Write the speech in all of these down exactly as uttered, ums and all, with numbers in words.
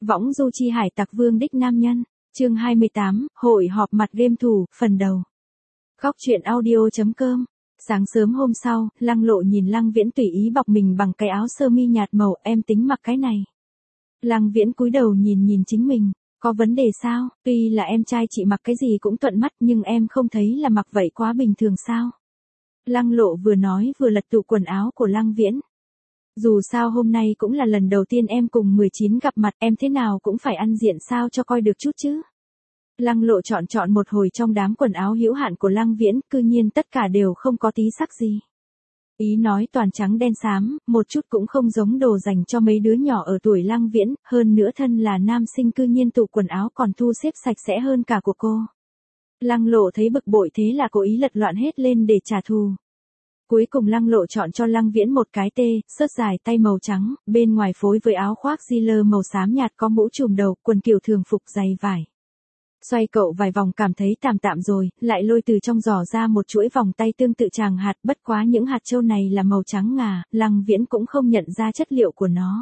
Võng du chi hải tặc vương đích nam nhân, chương hai mươi tám, hội họp mặt game thủ, phần đầu. Góc truyện audio.com. Sáng sớm hôm sau, Lăng Lộ nhìn Lăng Viễn tùy ý bọc mình bằng cái áo sơ mi nhạt màu, em tính mặc cái này. Lăng Viễn cúi đầu nhìn nhìn chính mình, có vấn đề sao? Tuy là em trai chị mặc cái gì cũng thuận mắt nhưng em không thấy là mặc vậy quá bình thường sao? Lăng Lộ vừa nói vừa lật tủ quần áo của Lăng Viễn. Dù sao hôm nay cũng là lần đầu tiên em cùng mười chín gặp mặt, em thế nào cũng phải ăn diện sao cho coi được chút chứ. Lăng Lộ chọn chọn một hồi trong đám quần áo hữu hạn của Lăng Viễn, cư nhiên tất cả đều không có tí sắc gì. Ý nói toàn trắng đen xám, một chút cũng không giống đồ dành cho mấy đứa nhỏ ở tuổi Lăng Viễn, hơn nữa thân là nam sinh cư nhiên tủ quần áo còn thu xếp sạch sẽ hơn cả của cô. Lăng Lộ thấy bực bội thế là cố ý lật loạn hết lên để trả thù. Cuối cùng Lăng Lộ chọn cho Lăng Viễn một cái tê, sớt dài tay màu trắng, bên ngoài phối với áo khoác Giller màu xám nhạt có mũ trùm đầu, quần kiểu thường phục dày vải. Xoay cậu vài vòng cảm thấy tạm tạm rồi, lại lôi từ trong giỏ ra một chuỗi vòng tay tương tự tràng hạt, bất quá những hạt châu này là màu trắng ngà, Lăng Viễn cũng không nhận ra chất liệu của nó.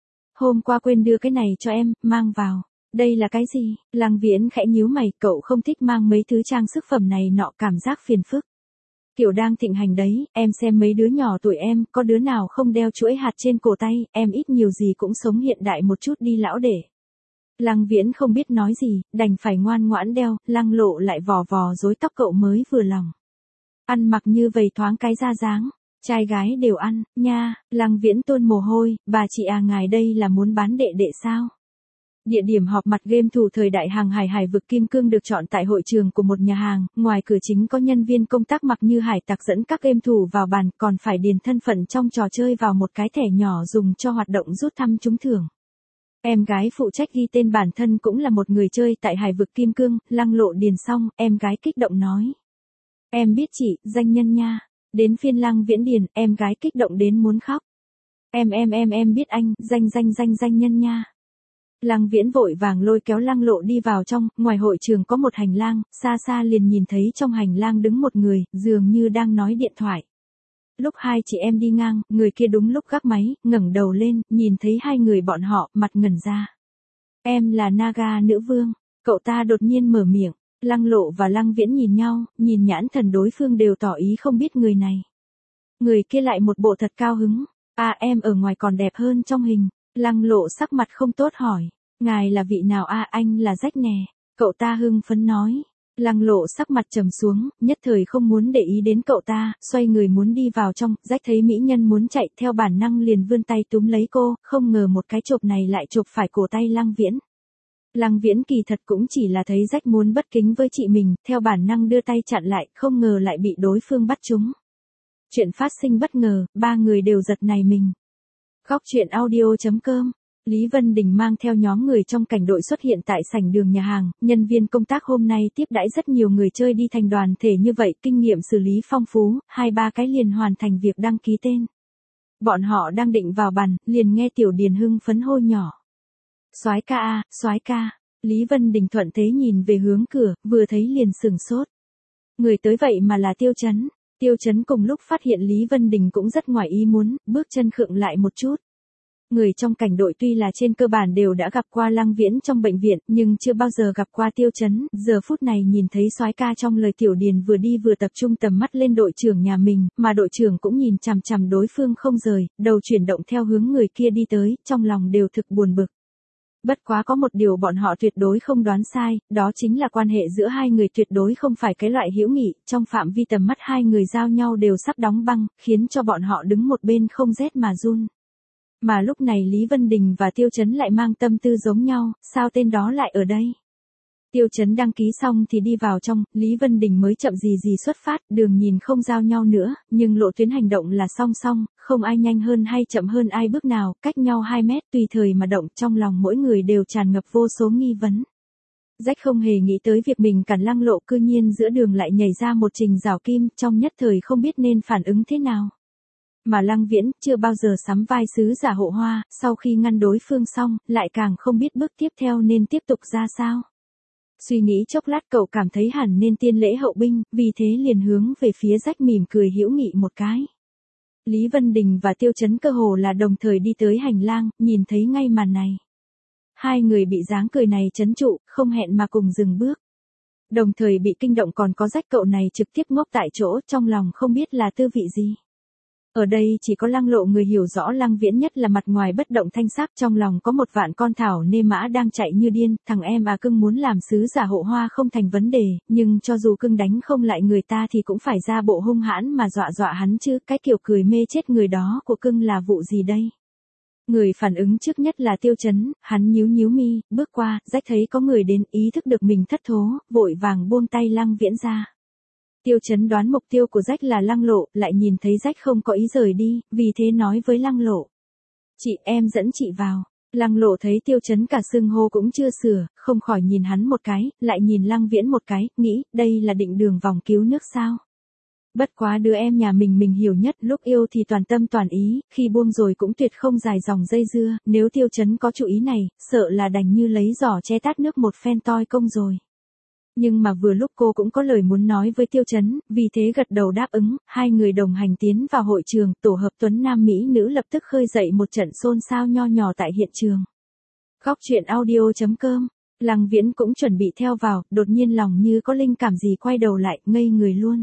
Hôm qua quên đưa cái này cho em, mang vào. Đây là cái gì? Lăng Viễn khẽ nhíu mày, cậu không thích mang mấy thứ trang sức phẩm này nọ, cảm giác phiền phức. Kiểu đang thịnh hành đấy, em xem mấy đứa nhỏ tuổi em, có đứa nào không đeo chuỗi hạt trên cổ tay, em ít nhiều gì cũng sống hiện đại một chút đi lão để. Lăng Viễn không biết nói gì, đành phải ngoan ngoãn đeo, Lăng Lộ lại vò vò rối tóc cậu mới vừa lòng. Ăn mặc như vậy thoáng cái ra dáng, trai gái đều ăn, nha. Lăng Viễn tuôn mồ hôi, bà chị à, ngài đây là muốn bán đệ đệ sao? Địa điểm họp mặt game thủ thời đại hàng hải hải vực kim cương được chọn tại hội trường của một nhà hàng, ngoài cửa chính có nhân viên công tác mặc như hải tặc dẫn các game thủ vào bàn, còn phải điền thân phận trong trò chơi vào một cái thẻ nhỏ dùng cho hoạt động rút thăm trúng thưởng. Em gái phụ trách ghi tên bản thân cũng là một người chơi tại hải vực kim cương, Lăng Lộ điền xong, em gái kích động nói. Em biết chị, danh nhân nha. Đến phiên Lăng Viễn điền, em gái kích động đến muốn khóc. Em em em em biết anh, danh danh danh danh nhân nha. Lăng Viễn vội vàng lôi kéo Lăng Lộ đi vào trong, ngoài hội trường có một hành lang, xa xa liền nhìn thấy trong hành lang đứng một người, dường như đang nói điện thoại. Lúc hai chị em đi ngang, người kia đúng lúc gác máy, ngẩng đầu lên, nhìn thấy hai người bọn họ, mặt ngẩn ra. Em là Naga nữ vương, cậu ta đột nhiên mở miệng, Lăng Lộ và Lăng Viễn nhìn nhau, nhìn nhãn thần đối phương đều tỏ ý không biết người này. Người kia lại một bộ thật cao hứng, à em ở ngoài còn đẹp hơn trong hình. Lăng Lộ sắc mặt không tốt hỏi, ngài là vị nào? A à, anh là Rách nè, cậu ta hưng phấn nói. Lăng Lộ sắc mặt trầm xuống, nhất thời không muốn để ý đến cậu ta, xoay người muốn đi vào trong, Rách thấy mỹ nhân muốn chạy theo bản năng liền vươn tay túm lấy cô, không ngờ một cái chộp này lại chộp phải cổ tay Lăng Viễn. Lăng Viễn kỳ thật cũng chỉ là thấy Rách muốn bất kính với chị mình, theo bản năng đưa tay chặn lại, không ngờ lại bị đối phương bắt trúng. Chuyện phát sinh bất ngờ, ba người đều giật nảy mình. Góc truyện audio.com. Lý Vân Đình mang theo nhóm người trong cảnh đội xuất hiện tại sảnh đường nhà hàng, nhân viên công tác hôm nay tiếp đãi rất nhiều người chơi đi thành đoàn thể như vậy, kinh nghiệm xử lý phong phú, hai ba cái liền hoàn thành việc đăng ký tên. Bọn họ đang định vào bàn, liền nghe Tiểu Điền hưng phấn hô nhỏ. Soái ca a, soái ca. Lý Vân Đình thuận thế nhìn về hướng cửa, vừa thấy liền sửng sốt. Người tới vậy mà là Tiêu Chấn. Tiêu Chấn cùng lúc phát hiện Lý Vân Đình cũng rất ngoài ý muốn, bước chân khựng lại một chút. Người trong cảnh đội tuy là trên cơ bản đều đã gặp qua Lăng Viễn trong bệnh viện, nhưng chưa bao giờ gặp qua Tiêu Chấn, giờ phút này nhìn thấy soái ca trong lời Tiểu Điền vừa đi vừa tập trung tầm mắt lên đội trưởng nhà mình, mà đội trưởng cũng nhìn chằm chằm đối phương không rời, đầu chuyển động theo hướng người kia đi tới, trong lòng đều thực buồn bực. Bất quá có một điều bọn họ tuyệt đối không đoán sai, đó chính là quan hệ giữa hai người tuyệt đối không phải cái loại hữu nghị, trong phạm vi tầm mắt hai người giao nhau đều sắp đóng băng, khiến cho bọn họ đứng một bên không rét mà run. Mà lúc này Lý Vân Đình và Tiêu Chấn lại mang tâm tư giống nhau, sao tên đó lại ở đây? Tiêu Chấn đăng ký xong thì đi vào trong, Lý Vân Đình mới chậm gì gì xuất phát, đường nhìn không giao nhau nữa, nhưng lộ tuyến hành động là song song, không ai nhanh hơn hay chậm hơn ai bước nào, cách nhau hai mét tùy thời mà động, trong lòng mỗi người đều tràn ngập vô số nghi vấn. Rách không hề nghĩ tới việc mình cản Lăng Lộ, cư nhiên giữa đường lại nhảy ra một trình rào kim, trong nhất thời không biết nên phản ứng thế nào. Mà Lăng Viễn chưa bao giờ sắm vai sứ giả hộ hoa, sau khi ngăn đối phương xong, lại càng không biết bước tiếp theo nên tiếp tục ra sao. Suy nghĩ chốc lát cậu cảm thấy hẳn nên tiên lễ hậu binh, vì thế liền hướng về phía Rách mỉm cười hữu nghị một cái. Lý Vân Đình và Tiêu Chấn cơ hồ là đồng thời đi tới hành lang, nhìn thấy ngay màn này. Hai người bị dáng cười này trấn trụ, không hẹn mà cùng dừng bước. Đồng thời bị kinh động còn có Rách, cậu này trực tiếp ngốc tại chỗ, trong lòng không biết là tư vị gì. Ở đây chỉ có Lăng Lộ người hiểu rõ Lăng Viễn nhất là mặt ngoài bất động thanh sắc, trong lòng có một vạn con thảo nê mã đang chạy như điên, thằng em à cưng muốn làm sứ giả hộ hoa không thành vấn đề, nhưng cho dù cưng đánh không lại người ta thì cũng phải ra bộ hung hãn mà dọa dọa hắn chứ, cái kiểu cười mê chết người đó của cưng là vụ gì đây? Người phản ứng trước nhất là Tiêu Chấn, hắn nhíu nhíu mi, bước qua, Rách thấy có người đến, ý thức được mình thất thố, vội vàng buông tay Lăng Viễn ra. Tiêu Chấn đoán mục tiêu của Rách là Lăng Lộ, lại nhìn thấy Rách không có ý rời đi, vì thế nói với Lăng Lộ. Chị, em dẫn chị vào. Lăng Lộ thấy Tiêu Chấn cả xưng hô cũng chưa sửa, không khỏi nhìn hắn một cái, lại nhìn Lăng Viễn một cái, nghĩ, đây là định đường vòng cứu nước sao? Bất quá đứa em nhà mình mình hiểu nhất, lúc yêu thì toàn tâm toàn ý, khi buông rồi cũng tuyệt không dài dòng dây dưa, nếu Tiêu Chấn có chủ ý này, sợ là đành như lấy giỏ che tát nước một phen toi công rồi. Nhưng mà vừa lúc cô cũng có lời muốn nói với Tiêu Chấn, vì thế gật đầu đáp ứng, hai người đồng hành tiến vào hội trường, tổ hợp tuấn nam mỹ nữ lập tức khơi dậy một trận xôn xao nho nhỏ tại hiện trường. Góc truyện audio chấm com, Lăng Viễn cũng chuẩn bị theo vào, đột nhiên lòng như có linh cảm gì quay đầu lại, ngây người luôn.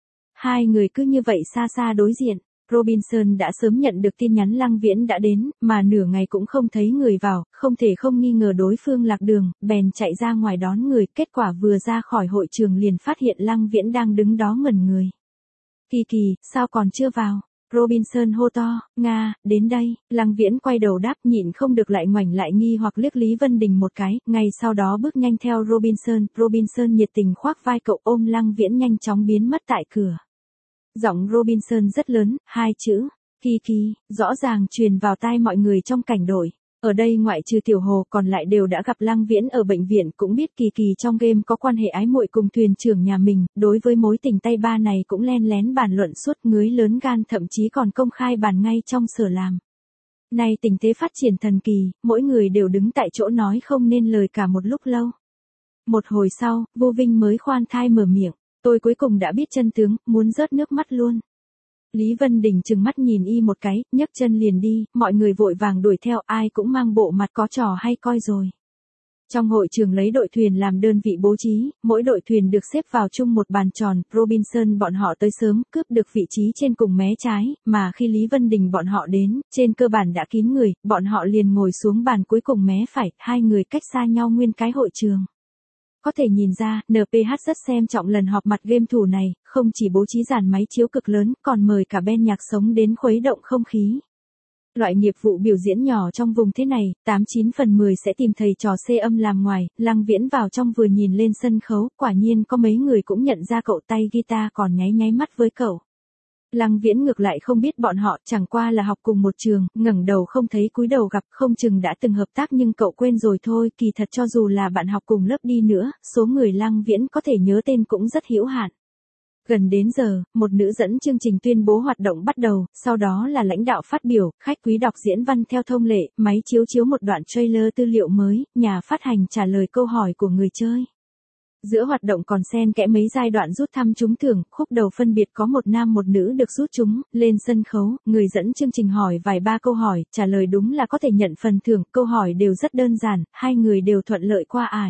Hai người cứ như vậy xa xa đối diện. Robinson đã sớm nhận được tin nhắn Lăng Viễn đã đến, mà nửa ngày cũng không thấy người vào, không thể không nghi ngờ đối phương lạc đường, bèn chạy ra ngoài đón người, kết quả vừa ra khỏi hội trường liền phát hiện Lăng Viễn đang đứng đó ngẩn người. Kỳ kỳ, sao còn chưa vào? Robinson hô to, Nga, đến đây. Lăng Viễn quay đầu đáp, nhịn không được lại ngoảnh lại nghi hoặc liếc Lý Vân Đình một cái, ngay sau đó bước nhanh theo Robinson, Robinson nhiệt tình khoác vai cậu ôm Lăng Viễn nhanh chóng biến mất tại cửa. Giọng Robinson rất lớn, hai chữ, Kỳ Kỳ, rõ ràng truyền vào tai mọi người trong cảnh đội. Ở đây ngoại trừ Tiểu Hồ còn lại đều đã gặp Lăng Viễn ở bệnh viện, cũng biết Kỳ Kỳ trong game có quan hệ ái muội cùng thuyền trưởng nhà mình, đối với mối tình tay ba này cũng len lén bàn luận suốt, ngứa lớn gan, thậm chí còn công khai bàn ngay trong sở làm. Nay tình thế phát triển thần kỳ, mỗi người đều đứng tại chỗ nói không nên lời cả một lúc lâu. Một hồi sau, Vô Vinh mới khoan thai mở miệng. Tôi cuối cùng đã biết chân tướng, muốn rớt nước mắt luôn. Lý Vân Đình trừng mắt nhìn y một cái, nhấc chân liền đi, mọi người vội vàng đuổi theo, ai cũng mang bộ mặt có trò hay coi rồi. Trong hội trường lấy đội thuyền làm đơn vị bố trí, mỗi đội thuyền được xếp vào chung một bàn tròn, Robinson bọn họ tới sớm, cướp được vị trí trên cùng mé trái, mà khi Lý Vân Đình bọn họ đến, trên cơ bản đã kín người, bọn họ liền ngồi xuống bàn cuối cùng mé phải, hai người cách xa nhau nguyên cái hội trường. Có thể nhìn ra, en pê hát rất xem trọng lần họp mặt game thủ này, không chỉ bố trí dàn máy chiếu cực lớn, còn mời cả band nhạc sống đến khuấy động không khí. Loại nghiệp vụ biểu diễn nhỏ trong vùng thế này, tám chín phần mười sẽ tìm thầy trò xê âm làm ngoài, Lăng Viễn vào trong vừa nhìn lên sân khấu, quả nhiên có mấy người cũng nhận ra cậu tay guitar còn nháy nháy mắt với cậu. Lăng Viễn ngược lại không biết bọn họ, chẳng qua là học cùng một trường, ngẩng đầu không thấy cúi đầu gặp, không chừng đã từng hợp tác nhưng cậu quên rồi thôi, kỳ thật cho dù là bạn học cùng lớp đi nữa, số người Lăng Viễn có thể nhớ tên cũng rất hữu hạn. Gần đến giờ, một nữ dẫn chương trình tuyên bố hoạt động bắt đầu, sau đó là lãnh đạo phát biểu, khách quý đọc diễn văn theo thông lệ, máy chiếu chiếu một đoạn trailer tư liệu mới, nhà phát hành trả lời câu hỏi của người chơi. Giữa hoạt động còn xen kẽ mấy giai đoạn rút thăm trúng thưởng, khúc đầu phân biệt có một nam một nữ được rút trúng, lên sân khấu, người dẫn chương trình hỏi vài ba câu hỏi, trả lời đúng là có thể nhận phần thưởng, câu hỏi đều rất đơn giản, hai người đều thuận lợi qua ải.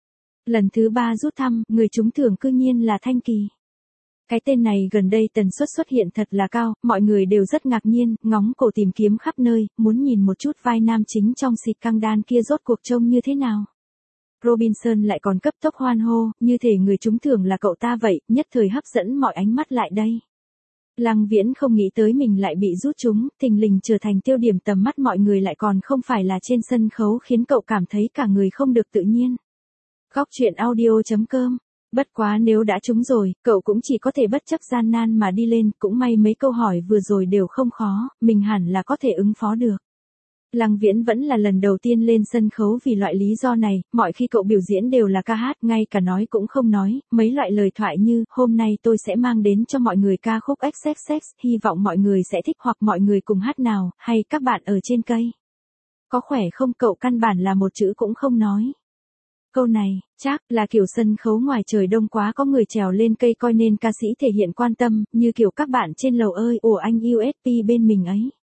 Lần thứ ba rút thăm, người trúng thưởng cư nhiên là Thanh Kỳ. Cái tên này gần đây tần suất xuất hiện thật là cao, mọi người đều rất ngạc nhiên, ngóng cổ tìm kiếm khắp nơi, muốn nhìn một chút vai nam chính trong xịt căng đan kia rốt cuộc trông như thế nào. Robinson lại còn cấp tốc hoan hô, như thể người trúng thưởng là cậu ta vậy, nhất thời hấp dẫn mọi ánh mắt lại đây. Lăng Viễn không nghĩ tới mình lại bị rút trúng, thình lình trở thành tiêu điểm tầm mắt mọi người lại còn không phải là trên sân khấu khiến cậu cảm thấy cả người không được tự nhiên. Góc truyện audio chấm com. Bất quá nếu đã trúng rồi, cậu cũng chỉ có thể bất chấp gian nan mà đi lên, cũng may mấy câu hỏi vừa rồi đều không khó, mình hẳn là có thể ứng phó được. Lăng Viễn vẫn là lần đầu tiên lên sân khấu vì loại lý do này, mọi khi cậu biểu diễn đều là ca hát, ngay cả nói cũng không nói, mấy loại lời thoại như, hôm nay tôi sẽ mang đến cho mọi người ca khúc ích ích ích, hy vọng mọi người sẽ thích hoặc mọi người cùng hát nào, hay các bạn ở trên cây. Có khỏe không, cậu căn bản là một chữ cũng không nói. Câu này, chắc là kiểu sân khấu ngoài trời đông quá có người trèo lên cây coi nên ca sĩ thể hiện quan tâm, như kiểu các bạn trên lầu ơi, ủa anh u ét pê bên mình ấy.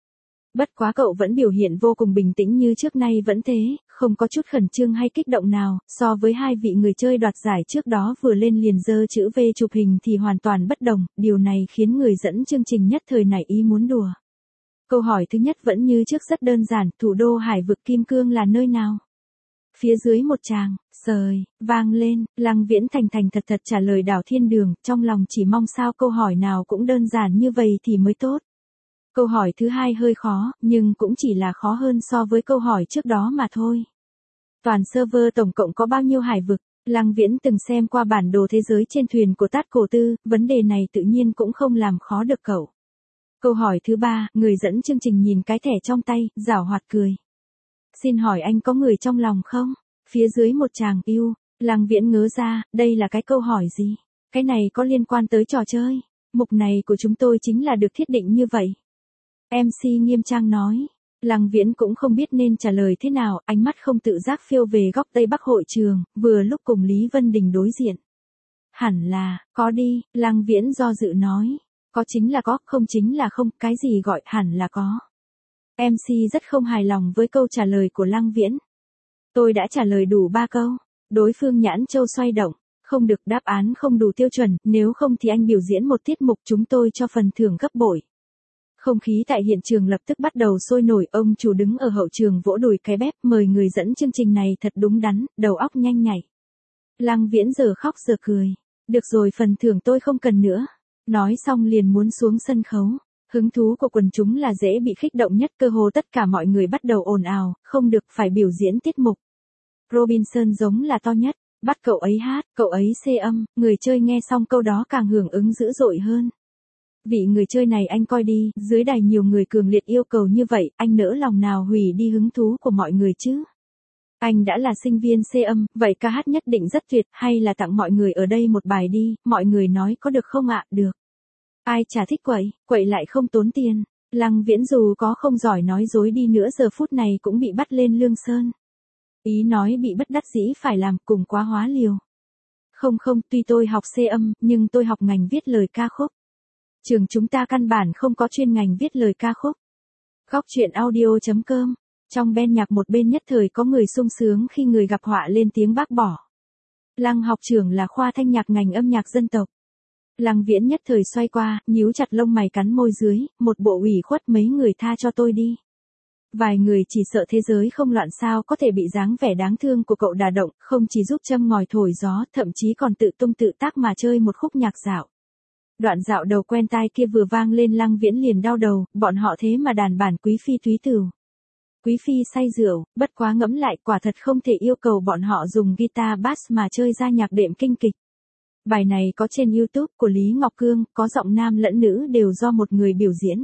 Bất quá cậu vẫn biểu hiện vô cùng bình tĩnh như trước nay vẫn thế, không có chút khẩn trương hay kích động nào, so với hai vị người chơi đoạt giải trước đó vừa lên liền giơ chữ V chụp hình thì hoàn toàn bất đồng, điều này khiến người dẫn chương trình nhất thời nảy ý muốn đùa. Câu hỏi thứ nhất vẫn như trước rất đơn giản, thủ đô hải vực Kim Cương là nơi nào? Phía dưới một tràng, sời, vang lên, Lăng Viễn thành thành thật thật trả lời đảo Thiên Đường, trong lòng chỉ mong sao câu hỏi nào cũng đơn giản như vậy thì mới tốt. Câu hỏi thứ hai hơi khó, nhưng cũng chỉ là khó hơn so với câu hỏi trước đó mà thôi. Toàn server tổng cộng có bao nhiêu hải vực? Lăng Viễn từng xem qua bản đồ thế giới trên thuyền của Tát Cổ Tư, vấn đề này tự nhiên cũng không làm khó được cậu. Câu hỏi thứ ba, người dẫn chương trình nhìn cái thẻ trong tay, giảo hoạt cười. Xin hỏi anh có người trong lòng không? Phía dưới một tràng yêu, Lăng Viễn ngớ ra, đây là cái câu hỏi gì? Cái này có liên quan tới trò chơi. Mục này của chúng tôi chính là được thiết định như vậy. em xê nghiêm trang nói. Lăng Viễn cũng không biết nên trả lời thế nào, ánh mắt không tự giác phiêu về góc Tây Bắc hội trường, vừa lúc cùng Lý Vân Đình đối diện. Hẳn là, có đi, Lăng Viễn do dự nói. Có chính là có, không chính là không, cái gì gọi hẳn là có. em xê rất không hài lòng với câu trả lời của Lăng Viễn. Tôi đã trả lời đủ ba câu. Đối phương nhãn châu xoay động. Không được, đáp án không đủ tiêu chuẩn, nếu không thì anh biểu diễn một tiết mục chúng tôi cho phần thưởng gấp bội. Không khí tại hiện trường lập tức bắt đầu sôi nổi, ông chủ đứng ở hậu trường vỗ đùi cái bép, mời người dẫn chương trình này thật đúng đắn, đầu óc nhanh nhạy. Lăng Viễn giờ khóc giờ cười. Được rồi, phần thưởng tôi không cần nữa. Nói xong liền muốn xuống sân khấu. Hứng thú của quần chúng là dễ bị kích động nhất, cơ hồ tất cả mọi người bắt đầu ồn ào, không được, phải biểu diễn tiết mục. Robinson giống là to nhất, bắt cậu ấy hát, cậu ấy xê âm, người chơi nghe xong câu đó càng hưởng ứng dữ dội hơn. Vị người chơi này anh coi đi, dưới đài nhiều người cường liệt yêu cầu như vậy, anh nỡ lòng nào hủy đi hứng thú của mọi người chứ? Anh đã là sinh viên xê âm, vậy ca hát nhất định rất tuyệt, hay là tặng mọi người ở đây một bài đi, mọi người nói có được không ạ? Được. Ai chả thích quậy, quậy lại không tốn tiền. Lăng Viễn dù có không giỏi nói dối đi nữa giờ phút này cũng bị bắt lên lương sơn. Ý nói bị bất đắc dĩ phải làm, cùng quá hóa liều. Không không, tuy tôi học xê âm, nhưng tôi học ngành viết lời ca khúc. Trường chúng ta căn bản không có chuyên ngành viết lời ca khúc. Góc truyện audio chấm com. Trong ban nhạc một bên nhất thời có người sung sướng khi người gặp họa lên tiếng bác bỏ. Lăng học trưởng là khoa thanh nhạc ngành âm nhạc dân tộc. Lăng Viễn nhất thời xoay qua, nhíu chặt lông mày cắn môi dưới, một bộ ủy khuất, mấy người tha cho tôi đi. Vài người chỉ sợ thế giới không loạn sao có thể bị dáng vẻ đáng thương của cậu đả động, không chỉ giúp châm ngòi thổi gió, thậm chí còn tự tung tự tác mà chơi một khúc nhạc dạo. Đoạn dạo đầu quen tai kia vừa vang lên, Lăng Viễn liền đau đầu, bọn họ thế mà đàn bản quý phi túy tửu. Quý phi say rượu, bất quá ngẫm lại quả thật không thể yêu cầu bọn họ dùng guitar bass mà chơi ra nhạc đệm kinh kịch. Bài này có trên YouTube của Lý Ngọc Cương, có giọng nam lẫn nữ đều do một người biểu diễn.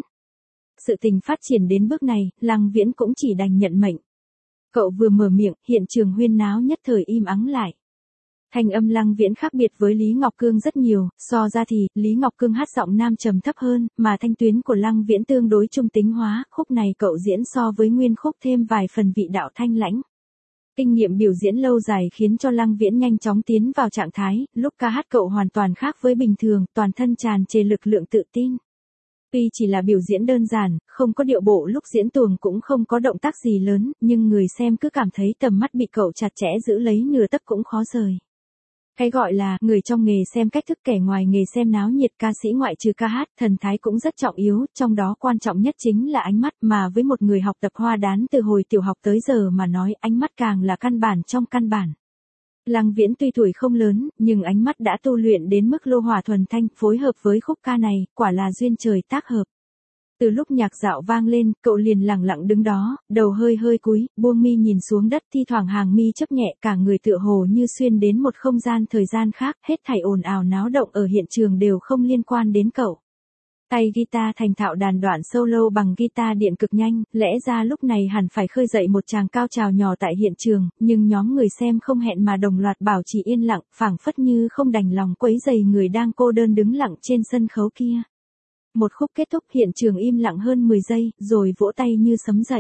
Sự tình phát triển đến bước này, Lăng Viễn cũng chỉ đành nhận mệnh. Cậu vừa mở miệng, hiện trường huyên náo nhất thời im ắng lại. Thanh âm Lăng Viễn khác biệt với Lý Ngọc Cương rất nhiều, so ra thì, Lý Ngọc Cương hát giọng nam trầm thấp hơn, mà thanh tuyến của Lăng Viễn tương đối trung tính hóa, khúc này cậu diễn so với nguyên khúc thêm vài phần vị đạo thanh lãnh. Kinh nghiệm biểu diễn lâu dài khiến cho Lăng Viễn nhanh chóng tiến vào trạng thái, lúc ca hát cậu hoàn toàn khác với bình thường, toàn thân tràn trề lực lượng tự tin. Tuy chỉ là biểu diễn đơn giản, không có điệu bộ lúc diễn tuồng cũng không có động tác gì lớn, nhưng người xem cứ cảm thấy tầm mắt bị cậu chặt chẽ giữ lấy nửa tấc cũng khó rời. Cái gọi là, người trong nghề xem cách thức, kẻ ngoài nghề xem náo nhiệt, ca sĩ ngoại trừ ca hát, thần thái cũng rất trọng yếu, trong đó quan trọng nhất chính là ánh mắt, mà với một người học tập hoa đán từ hồi tiểu học tới giờ mà nói, ánh mắt càng là căn bản trong căn bản. Lăng Viễn tuy tuổi không lớn, nhưng ánh mắt đã tu luyện đến mức lô hỏa thuần thanh, phối hợp với khúc ca này, quả là duyên trời tác hợp. Từ lúc nhạc dạo vang lên, cậu liền lặng lặng đứng đó, đầu hơi hơi cúi, buông mi nhìn xuống đất, thi thoảng hàng mi chớp nhẹ, cả người tựa hồ như xuyên đến một không gian thời gian khác, hết thảy ồn ào náo động ở hiện trường đều không liên quan đến cậu. Tay guitar thành thạo đàn đoạn solo bằng guitar điện cực nhanh, lẽ ra lúc này hẳn phải khơi dậy một tràng cao trào nhỏ tại hiện trường, nhưng nhóm người xem không hẹn mà đồng loạt bảo trì yên lặng, phảng phất như không đành lòng quấy rầy người đang cô đơn đứng lặng trên sân khấu kia. Một khúc kết thúc, hiện trường im lặng hơn mười giây, rồi vỗ tay như sấm dậy.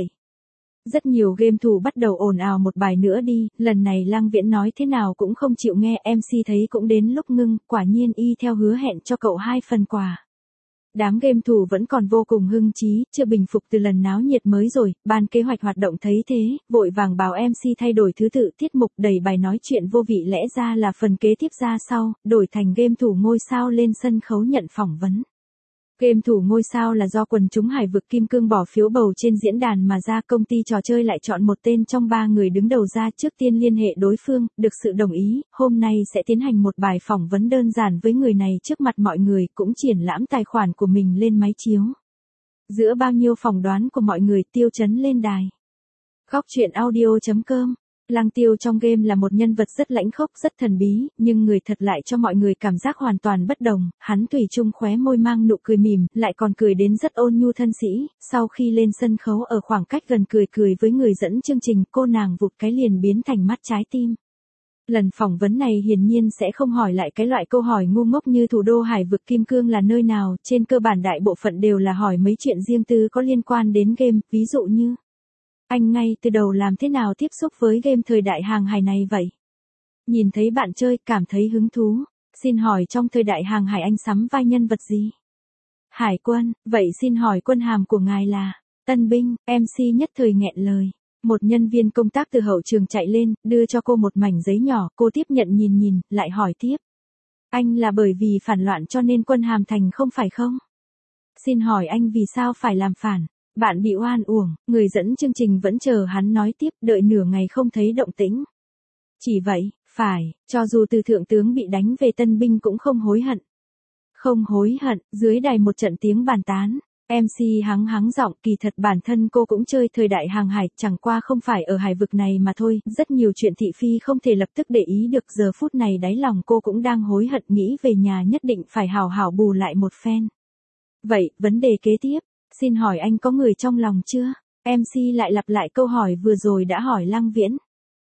Rất nhiều game thủ bắt đầu ồn ào một bài nữa đi, lần này Lăng Viễn nói thế nào cũng không chịu nghe, em xê thấy cũng đến lúc ngưng, quả nhiên y theo hứa hẹn cho cậu hai phần quà. Đám game thủ vẫn còn vô cùng hưng trí, chưa bình phục từ lần náo nhiệt mới rồi, ban kế hoạch hoạt động thấy thế, vội vàng bảo em xê thay đổi thứ tự tiết mục, đẩy bài nói chuyện vô vị lẽ ra là phần kế tiếp ra sau, đổi thành game thủ ngôi sao lên sân khấu nhận phỏng vấn. Game thủ ngôi sao là do quần chúng Hải vực Kim Cương bỏ phiếu bầu trên diễn đàn mà ra, công ty trò chơi lại chọn một tên trong ba người đứng đầu ra, trước tiên liên hệ đối phương, được sự đồng ý, hôm nay sẽ tiến hành một bài phỏng vấn đơn giản với người này trước mặt mọi người, cũng triển lãm tài khoản của mình lên máy chiếu. Giữa bao nhiêu phỏng đoán của mọi người, Tiêu Chấn lên đài. Góc truyện audio chấm com. Lăng Tiêu trong game là một nhân vật rất lãnh khốc, rất thần bí, nhưng người thật lại cho mọi người cảm giác hoàn toàn bất đồng, hắn thủy chung khóe môi mang nụ cười mỉm, lại còn cười đến rất ôn nhu thân sĩ, sau khi lên sân khấu ở khoảng cách gần cười cười với người dẫn chương trình, cô nàng vụt cái liền biến thành mắt trái tim. Lần phỏng vấn này hiển nhiên sẽ không hỏi lại cái loại câu hỏi ngu ngốc như thủ đô Hải vực Kim Cương là nơi nào, trên cơ bản đại bộ phận đều là hỏi mấy chuyện riêng tư có liên quan đến game, ví dụ như anh ngay từ đầu làm thế nào tiếp xúc với game thời đại hàng hải này vậy? Nhìn thấy bạn chơi, cảm thấy hứng thú. Xin hỏi trong thời đại hàng hải anh sắm vai nhân vật gì? Hải quân, vậy xin hỏi quân hàm của ngài là? Tân binh, em xê nhất thời nghẹn lời. Một nhân viên công tác từ hậu trường chạy lên, đưa cho cô một mảnh giấy nhỏ, cô tiếp nhận nhìn nhìn, lại hỏi tiếp. Anh là bởi vì phản loạn cho nên quân hàm thành không phải không? Xin hỏi anh vì sao phải làm phản? Bạn bị oan uổng, người dẫn chương trình vẫn chờ hắn nói tiếp, đợi nửa ngày không thấy động tĩnh. Chỉ vậy, phải, cho dù từ thượng tướng bị đánh về tân binh cũng không hối hận. Không hối hận, dưới đài một trận tiếng bàn tán. em xê hắng hắng giọng, kỳ thật bản thân cô cũng chơi thời đại hàng hải, chẳng qua không phải ở hải vực này mà thôi, rất nhiều chuyện thị phi không thể lập tức để ý được, giờ phút này đáy lòng cô cũng đang hối hận, nghĩ về nhà nhất định phải hào hảo bù lại một phen. Vậy, vấn đề kế tiếp. Xin hỏi anh có người trong lòng chưa? em xê lại lặp lại câu hỏi vừa rồi đã hỏi Lăng Viễn.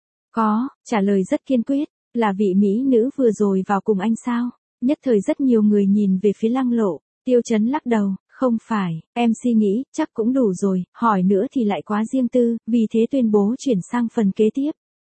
Có, trả lời rất kiên quyết, là vị mỹ nữ vừa rồi vào cùng anh sao? Nhất thời rất nhiều người nhìn về phía Lăng Lộ, Tiêu Chấn lắc đầu, không phải, em xê nghĩ, chắc cũng đủ rồi, hỏi nữa thì lại quá riêng tư, vì thế tuyên bố chuyển sang phần kế tiếp.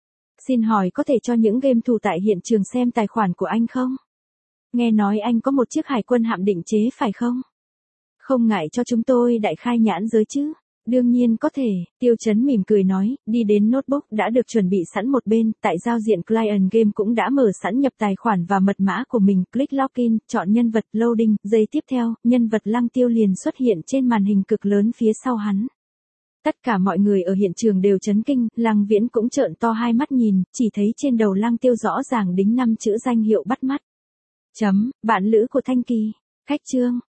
Xin hỏi có thể cho những game thủ tại hiện trường xem tài khoản của anh không? Nghe nói anh có một chiếc hải quân hạm định chế phải không? Không ngại cho chúng tôi đại khai nhãn giới chứ? Đương nhiên có thể, Tiêu Chấn mỉm cười nói, đi đến notebook đã được chuẩn bị sẵn một bên, tại giao diện Client Game cũng đã mở sẵn nhập tài khoản và mật mã của mình, click Login, chọn nhân vật, loading, giây tiếp theo, nhân vật Lăng Tiêu liền xuất hiện trên màn hình cực lớn phía sau hắn. Tất cả mọi người ở hiện trường đều chấn kinh, Lăng Viễn cũng trợn to hai mắt nhìn, chỉ thấy trên đầu Lăng Tiêu rõ ràng đính năm chữ danh hiệu bắt mắt. Chấm, bạn lữ của Thanh Kỳ, khách trương.